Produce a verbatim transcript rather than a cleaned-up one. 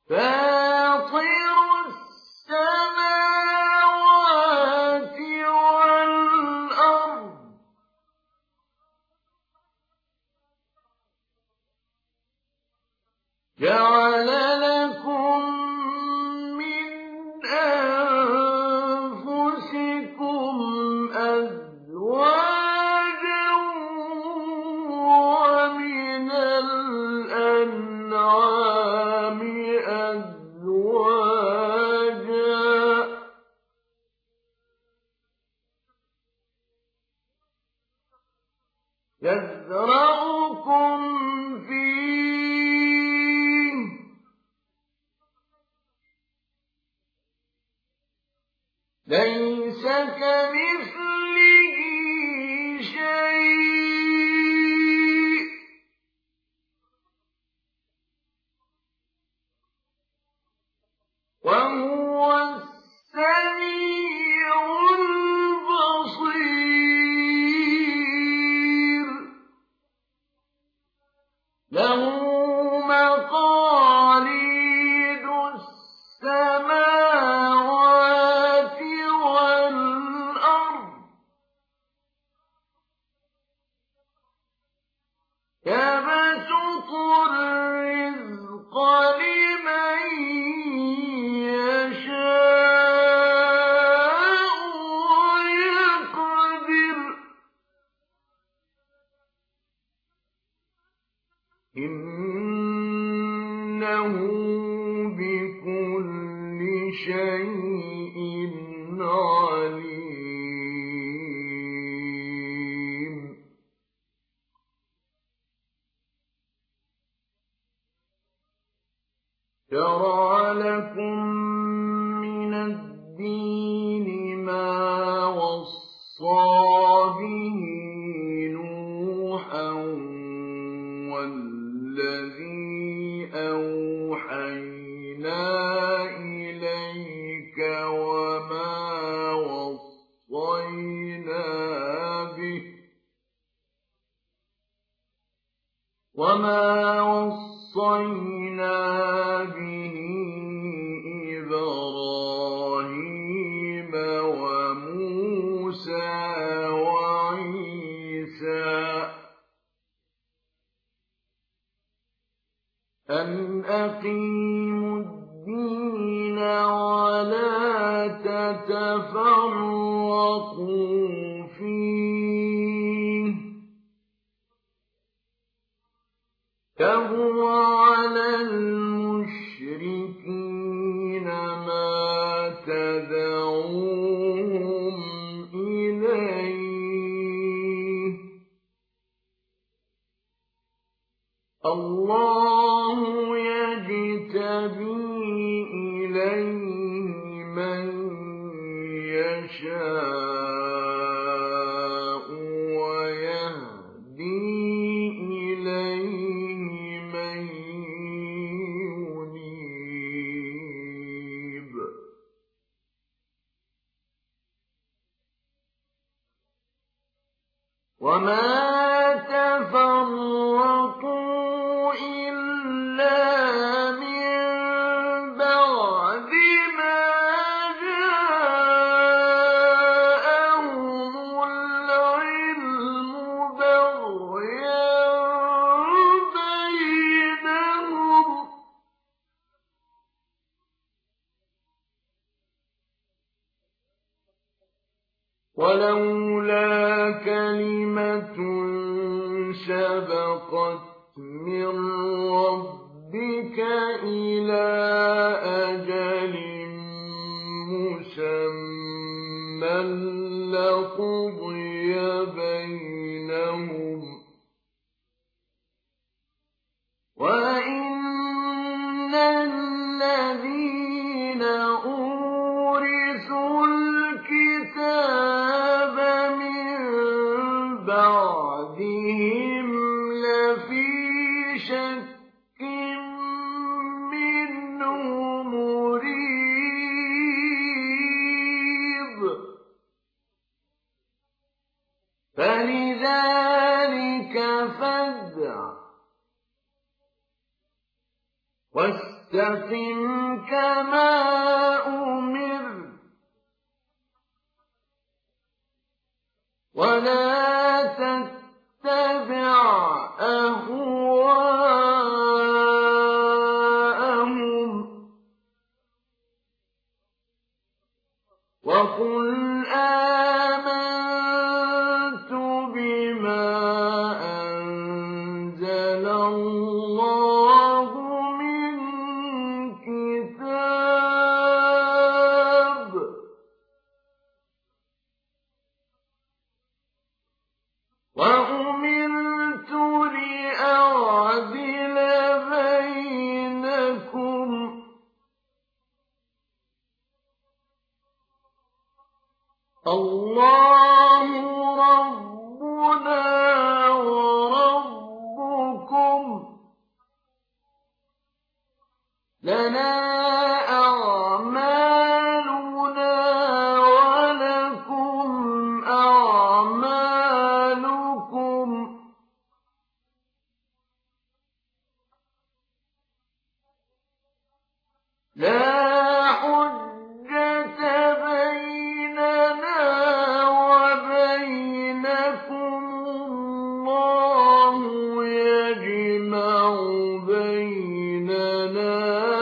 فاطر السماوات والأرض جعل لكم من أنفسكم أزواجا ومن الأنعام أزواجا يزرعكم فيه ليس كمثله شيء وهو السميع البصير له مقاليد السماوات والأرض يبسط الرزق لمن يشاء ويقدر إنه بكل شيء عليم شرع لكم من الدين ما وصى به نوحا والذي أوحينا إليك وما وصينا به وما وصينا به إبراهيم وموسى وعيسى أن أقيموا الدين ولا تتفرقوا فيه كبر على المشركين ما تدعوهم إليه الله يجتبي إليه من يشاء ويهدي إليه من ينيب وما تفرقوا إلا من بعد ما جاءهم العلم بغيا بينهم ولولا كلمة سبقت من ربك إلى أجل مسمى لقضي بينهم وإن الذين أورثوا الكتاب من بعدهم لفي شك منه مريب فلذلك فادع واستمع فاستقم كما أمرت ولا تتبع أهواءهم وقل آمنت بما أنزل الله من كتاب وأمرت لأعدل بينكم الله ربنا وربكم لنا أعمالنا ولكم أعمالكم لا حجة بيننا وبينكم الله يجمع بيننا